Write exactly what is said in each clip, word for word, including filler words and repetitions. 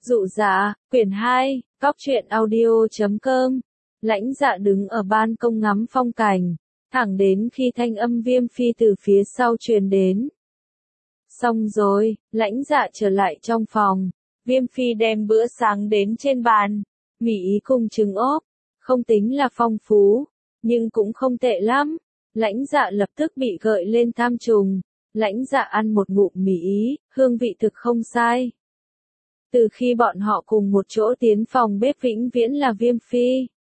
Dụ dạ, quyển hai, góc truyện audio chấm com. Lãnh Dạ đứng ở ban công ngắm phong cảnh, thẳng đến khi thanh âm Viêm Phi từ phía sau truyền đến. Xong rồi, Lãnh Dạ trở lại trong phòng, Viêm Phi đem bữa sáng đến trên bàn, mì ý cùng trứng ốp, không tính là phong phú, nhưng cũng không tệ lắm. Lãnh Dạ lập tức bị gợi lên tham trùng, Lãnh Dạ ăn một ngụm mì ý, hương vị thực không sai. Từ khi bọn họ cùng một chỗ tiến phòng bếp vĩnh viễn là Viêm Phi.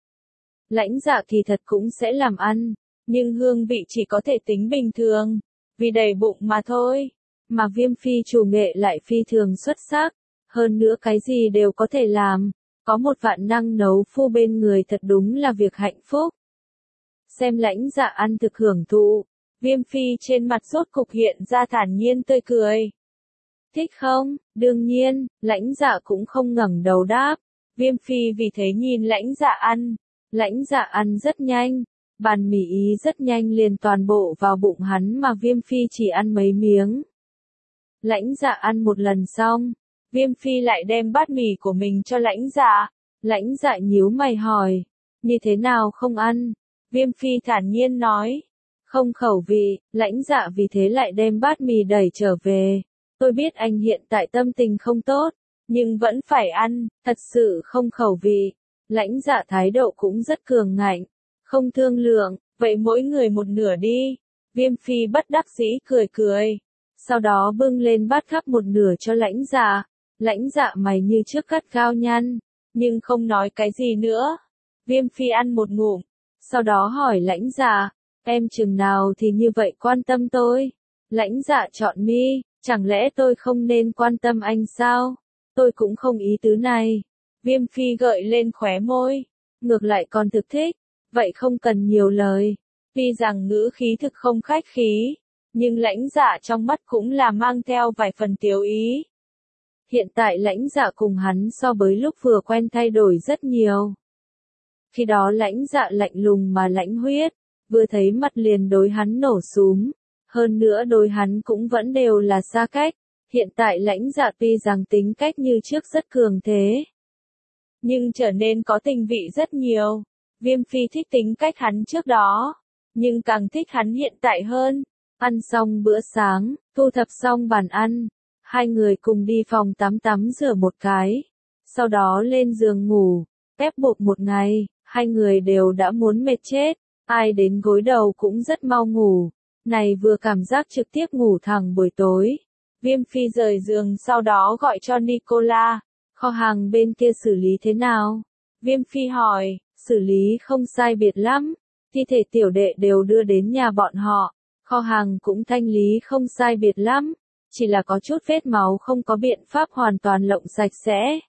Lãnh Dạ kỳ thật cũng sẽ làm ăn, nhưng hương vị chỉ có thể tính bình thường, vì đầy bụng mà thôi. Mà Viêm Phi chủ nghệ lại phi thường xuất sắc, hơn nữa cái gì đều có thể làm, có một vạn năng nấu phu bên người thật đúng là việc hạnh phúc. Xem Lãnh Dạ ăn thực hưởng thụ, Viêm Phi trên mặt rốt cục hiện ra thản nhiên tươi cười. Thích không? Đương nhiên, Lãnh Dạ cũng không ngẩng đầu đáp. Viêm Phi vì thế nhìn Lãnh Dạ ăn. Lãnh Dạ ăn rất nhanh, bàn mì ý rất nhanh liền toàn bộ vào bụng hắn mà Viêm Phi chỉ ăn mấy miếng. Lãnh Dạ ăn một lần xong, Viêm Phi lại đem bát mì của mình cho Lãnh Dạ. Lãnh Dạ nhíu mày hỏi, như thế nào không ăn? Viêm Phi thản nhiên nói, không khẩu vị. Lãnh Dạ vì thế lại đem bát mì đẩy trở về. Tôi biết anh hiện tại tâm tình không tốt, nhưng vẫn phải ăn, thật sự không khẩu vị. Lãnh Dạ thái độ cũng rất cường ngạnh, không thương lượng, vậy mỗi người một nửa đi. Viêm Phi bất đắc dĩ cười cười, sau đó bưng lên bát khắp một nửa cho Lãnh Dạ. Lãnh Dạ mày như trước cắt gao nhăn, nhưng không nói cái gì nữa. Viêm Phi ăn một ngụm, sau đó hỏi Lãnh Dạ, em chừng nào thì như vậy quan tâm tôi? Lãnh Dạ chọn mi. Chẳng lẽ tôi không nên quan tâm anh sao? Tôi cũng không ý tứ này. Viêm Phi gợi lên khóe môi. Ngược lại còn thực thích. Vậy không cần nhiều lời. Tuy rằng ngữ khí thực không khách khí, nhưng Lãnh Dạ trong mắt cũng là mang theo vài phần tiếu ý. Hiện tại Lãnh Dạ cùng hắn so với lúc vừa quen thay đổi rất nhiều. Khi đó Lãnh Dạ lạnh lùng mà lãnh huyết, vừa thấy mặt liền đối hắn nổ súng. Hơn nữa đối hắn cũng vẫn đều là xa cách, hiện tại Lãnh Dạ tuy rằng tính cách như trước rất cường thế, nhưng trở nên có tình vị rất nhiều. Viêm Phi thích tính cách hắn trước đó, nhưng càng thích hắn hiện tại hơn. Ăn xong bữa sáng, thu thập xong bàn ăn, hai người cùng đi phòng tắm tắm rửa một cái, sau đó lên giường ngủ. Ép buộc một ngày, hai người đều đã muốn mệt chết, ai đến gối đầu cũng rất mau ngủ. Này vừa cảm giác trực tiếp ngủ thẳng buổi tối. Viêm Phi rời giường sau đó gọi cho Nicola. Kho hàng bên kia xử lý thế nào? Viêm Phi hỏi, xử lý không sai biệt lắm. Thi thể tiểu đệ đều đưa đến nhà bọn họ. Kho hàng cũng thanh lý không sai biệt lắm. Chỉ là có chút vết máu không có biện pháp hoàn toàn lộng sạch sẽ.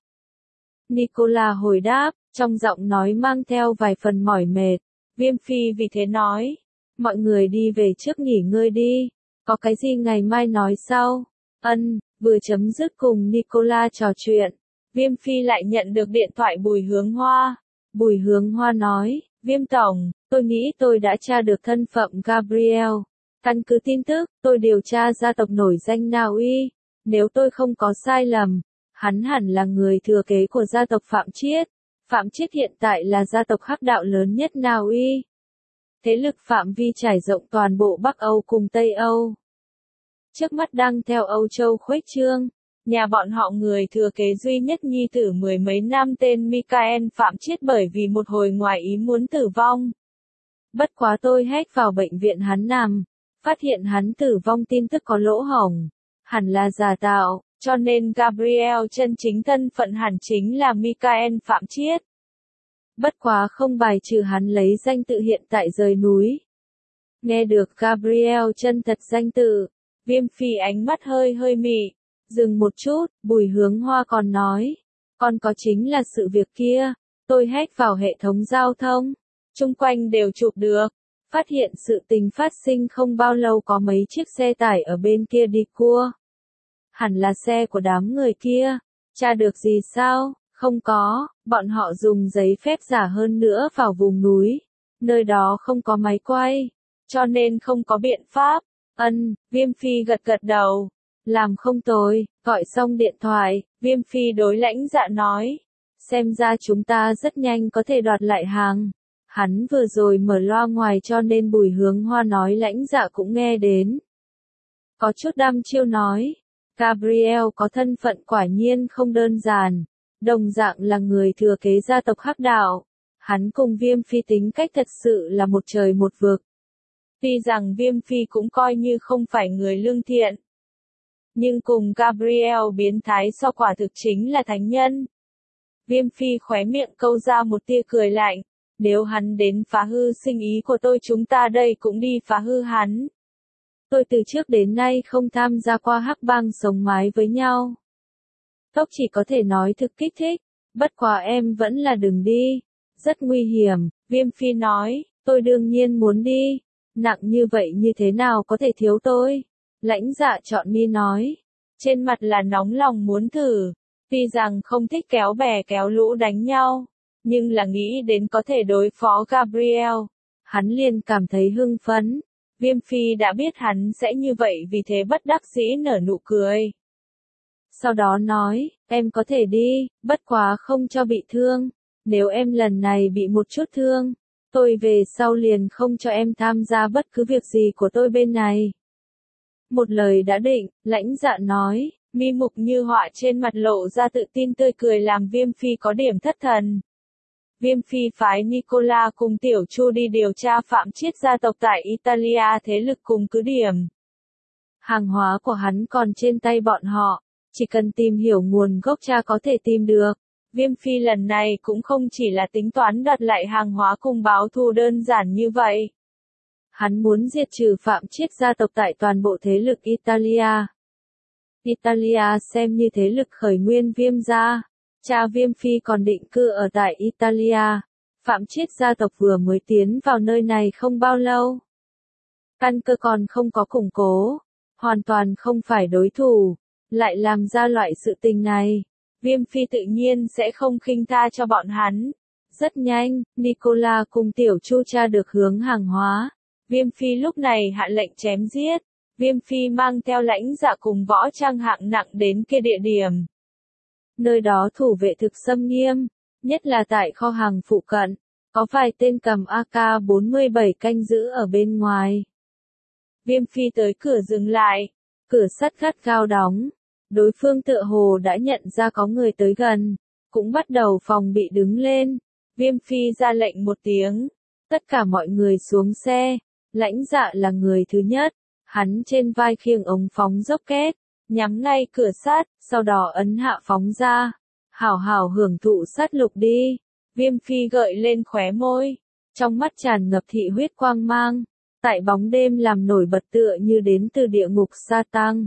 Nicola hồi đáp, trong giọng nói mang theo vài phần mỏi mệt. Viêm Phi vì thế nói, mọi người đi về trước nghỉ ngơi đi, có cái gì ngày mai nói sau. Ân, vừa chấm dứt cùng Nicola trò chuyện, Viêm Phi lại nhận được điện thoại Bùi Hướng Hoa. Bùi Hướng Hoa nói, Viêm Tổng, tôi nghĩ tôi đã tra được thân phận Gabriel. Căn cứ tin tức, tôi điều tra gia tộc nổi danh Na Uy. Nếu tôi không có sai lầm, hắn hẳn là người thừa kế của gia tộc Phạm Chiết. Phạm Chiết hiện tại là gia tộc hắc đạo lớn nhất Na Uy. Thế lực phạm vi trải rộng toàn bộ Bắc Âu cùng Tây Âu. Trước mắt đang theo Âu Châu khuếch trương, nhà bọn họ người thừa kế duy nhất nhi tử mười mấy năm tên Michael Phạm Chiết bởi vì một hồi ngoài ý muốn tử vong. Bất quá tôi hack vào bệnh viện hắn nằm, phát hiện hắn tử vong tin tức có lỗ hổng, hẳn là giả tạo, cho nên Gabriel chân chính thân phận hẳn chính là Michael Phạm Chiết. Bất quá không bài trừ hắn lấy danh tự hiện tại rời núi. Nghe được Gabriel chân thật danh tự, Viêm Phi ánh mắt hơi hơi mị, dừng một chút, Bùi Hướng Hoa còn nói, còn có chính là sự việc kia, tôi hack vào hệ thống giao thông, chung quanh đều chụp được, phát hiện sự tình phát sinh không bao lâu có mấy chiếc xe tải ở bên kia đi cua. Hẳn là xe của đám người kia, tra được gì sao? Không có, bọn họ dùng giấy phép giả hơn nữa vào vùng núi, nơi đó không có máy quay, cho nên không có biện pháp. Ân, Viêm Phi gật gật đầu, làm không tồi. Gọi xong điện thoại, Viêm Phi đối Lãnh Dạ nói. Xem ra chúng ta rất nhanh có thể đoạt lại hàng. Hắn vừa rồi mở loa ngoài cho nên Bùi Hướng Hoa nói Lãnh Dạ cũng nghe đến. Có chút đăm chiêu nói. Gabriel có thân phận quả nhiên không đơn giản. Đồng dạng là người thừa kế gia tộc Hắc Đạo. Hắn cùng Viêm Phi tính cách thật sự là một trời một vực. Tuy rằng Viêm Phi cũng coi như không phải người lương thiện. Nhưng cùng Gabriel biến thái so quả thực chính là thánh nhân. Viêm Phi khóe miệng câu ra một tia cười lạnh. Nếu hắn đến phá hư sinh ý của tôi chúng ta đây cũng đi phá hư hắn. Tôi từ trước đến nay không tham gia qua hắc bang sống mái với nhau. Tốc chỉ có thể nói thực kích thích. Bất quá em vẫn là đừng đi. Rất nguy hiểm, Viêm Phi nói. Tôi đương nhiên muốn đi. Nặng như vậy như thế nào có thể thiếu tôi? Lãnh Dạ chọn mi nói. Trên mặt là nóng lòng muốn thử. Tuy rằng không thích kéo bè kéo lũ đánh nhau. Nhưng là nghĩ đến có thể đối phó Gabriel. Hắn liền cảm thấy hưng phấn. Viêm Phi đã biết hắn sẽ như vậy vì thế bất đắc dĩ nở nụ cười. Sau đó nói, em có thể đi, bất quá không cho bị thương. Nếu em lần này bị một chút thương, tôi về sau liền không cho em tham gia bất cứ việc gì của tôi bên này. Một lời đã định, Lãnh Dạ nói, mi mục như họa trên mặt lộ ra tự tin tươi cười làm Viêm Phi có điểm thất thần. Viêm Phi phái Nicola cùng Tiểu Chu đi điều tra phạm chiết gia tộc tại Italia thế lực cùng cứ điểm. Hàng hóa của hắn còn trên tay bọn họ, chỉ cần tìm hiểu nguồn gốc cha có thể tìm được. Viêm Phi lần này cũng không chỉ là tính toán đoạt lại hàng hóa cùng báo thù đơn giản như vậy. Hắn muốn diệt trừ phạm chiết gia tộc tại toàn bộ thế lực Italia. Italia xem như thế lực khởi nguyên Viêm gia. Cha Viêm Phi còn định cư ở tại Italia. Phạm chiết gia tộc vừa mới tiến vào nơi này không bao lâu. Căn cơ còn không có củng cố. Hoàn toàn không phải đối thủ. Lại làm ra loại sự tình này. Viêm Phi tự nhiên sẽ không khinh tha cho bọn hắn. Rất nhanh, Nicola cùng Tiểu Chu tra được hướng hàng hóa. Viêm Phi lúc này hạ lệnh chém giết. Viêm Phi mang theo Lãnh Dạ cùng võ trang hạng nặng đến kia địa điểm. Nơi đó thủ vệ thực xâm nghiêm, nhất là tại kho hàng phụ cận, có vài tên cầm A K bốn mươi bảy canh giữ ở bên ngoài. Viêm Phi tới cửa dừng lại, cửa sắt gắt gao đóng. Đối phương tựa hồ đã nhận ra có người tới gần, cũng bắt đầu phòng bị đứng lên. Viêm Phi ra lệnh một tiếng, tất cả mọi người xuống xe. Lãnh Dạ là người thứ nhất, hắn trên vai khiêng ống phóng rocket, nhắm ngay cửa sắt, sau đó ấn hạ phóng ra. Hảo hảo hưởng thụ sát lục đi. Viêm Phi gợi lên khóe môi, trong mắt tràn ngập thị huyết quang mang, tại bóng đêm làm nổi bật tựa như đến từ địa ngục sa tăng.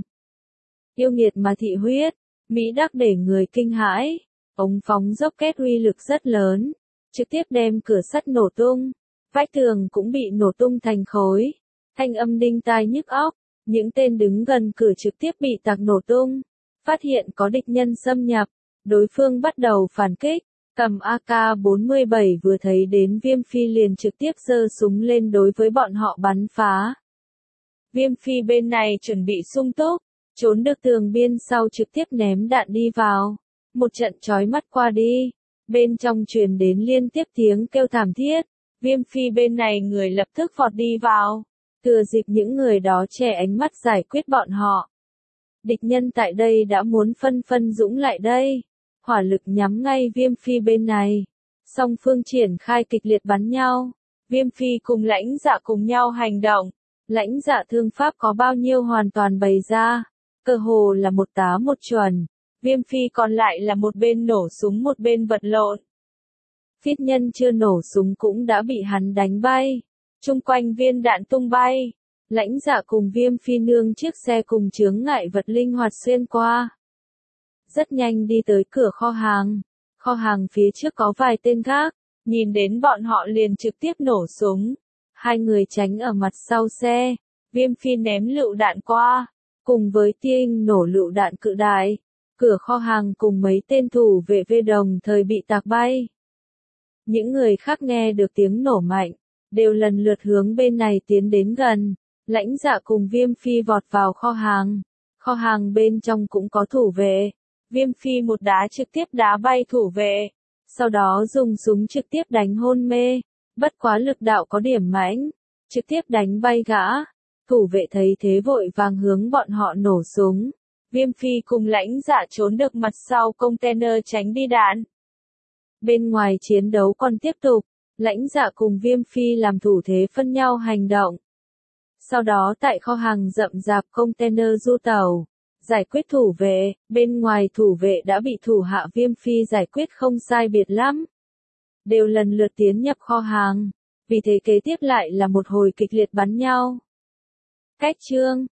Yêu nghiệt mà thị huyết, mỹ đắc để người kinh hãi. Ống phóng rocket uy lực rất lớn, trực tiếp đem cửa sắt nổ tung, vách tường cũng bị nổ tung thành khối. Thanh âm đinh tai nhức óc, những tên đứng gần cửa trực tiếp bị tạc nổ tung. Phát hiện có địch nhân xâm nhập, đối phương bắt đầu phản kích. Cầm A K bốn mươi bảy vừa thấy đến Viêm Phi liền trực tiếp giơ súng lên đối với bọn họ bắn phá. Viêm Phi bên này chuẩn bị sung túc, trốn được tường biên sau trực tiếp ném đạn đi vào. Một trận chói mắt qua đi, bên trong truyền đến liên tiếp tiếng kêu thảm thiết. Viêm Phi bên này người lập tức vọt đi vào, thừa dịp những người đó che ánh mắt giải quyết bọn họ. Địch nhân tại đây đã muốn phân phân dũng lại đây. Hỏa lực nhắm ngay Viêm Phi bên này. Song phương triển khai kịch liệt bắn nhau. Viêm Phi cùng Lãnh Dạ cùng nhau hành động. Lãnh Dạ thương pháp có bao nhiêu hoàn toàn bày ra. Cơ hồ là một tá một chuẩn. Viêm Phi còn lại là một bên nổ súng một bên vật lộn. Phiết nhân chưa nổ súng cũng đã bị hắn đánh bay. Trung quanh viên đạn tung bay. Lãnh Dạ cùng Viêm Phi nương chiếc xe cùng chướng ngại vật linh hoạt xuyên qua. Rất nhanh đi tới cửa kho hàng. Kho hàng phía trước có vài tên gác, nhìn đến bọn họ liền trực tiếp nổ súng. Hai người tránh ở mặt sau xe, Viêm Phi ném lựu đạn qua, cùng với tiếng nổ lựu đạn cự đại. Cửa kho hàng cùng mấy tên thủ vệ vê đồng thời bị tạc bay. Những người khác nghe được tiếng nổ mạnh, đều lần lượt hướng bên này tiến đến gần. Lãnh Dạ cùng Viêm Phi vọt vào kho hàng. Kho hàng bên trong cũng có thủ vệ. Viêm Phi một đá trực tiếp đá bay thủ vệ. Sau đó dùng súng trực tiếp đánh hôn mê. Bất quá lực đạo có điểm mãnh. Trực tiếp đánh bay gã. Thủ vệ thấy thế vội vàng hướng bọn họ nổ súng. Viêm Phi cùng Lãnh Dạ trốn được mặt sau container tránh đi đạn. Bên ngoài chiến đấu còn tiếp tục. Lãnh Dạ cùng Viêm Phi làm thủ thế phân nhau hành động. Sau đó tại kho hàng rậm rạp container du tàu, giải quyết thủ vệ, bên ngoài thủ vệ đã bị thủ hạ Viêm Phi giải quyết không sai biệt lắm. Đều lần lượt tiến nhập kho hàng, vì thế kế tiếp lại là một hồi kịch liệt bắn nhau. Cách chương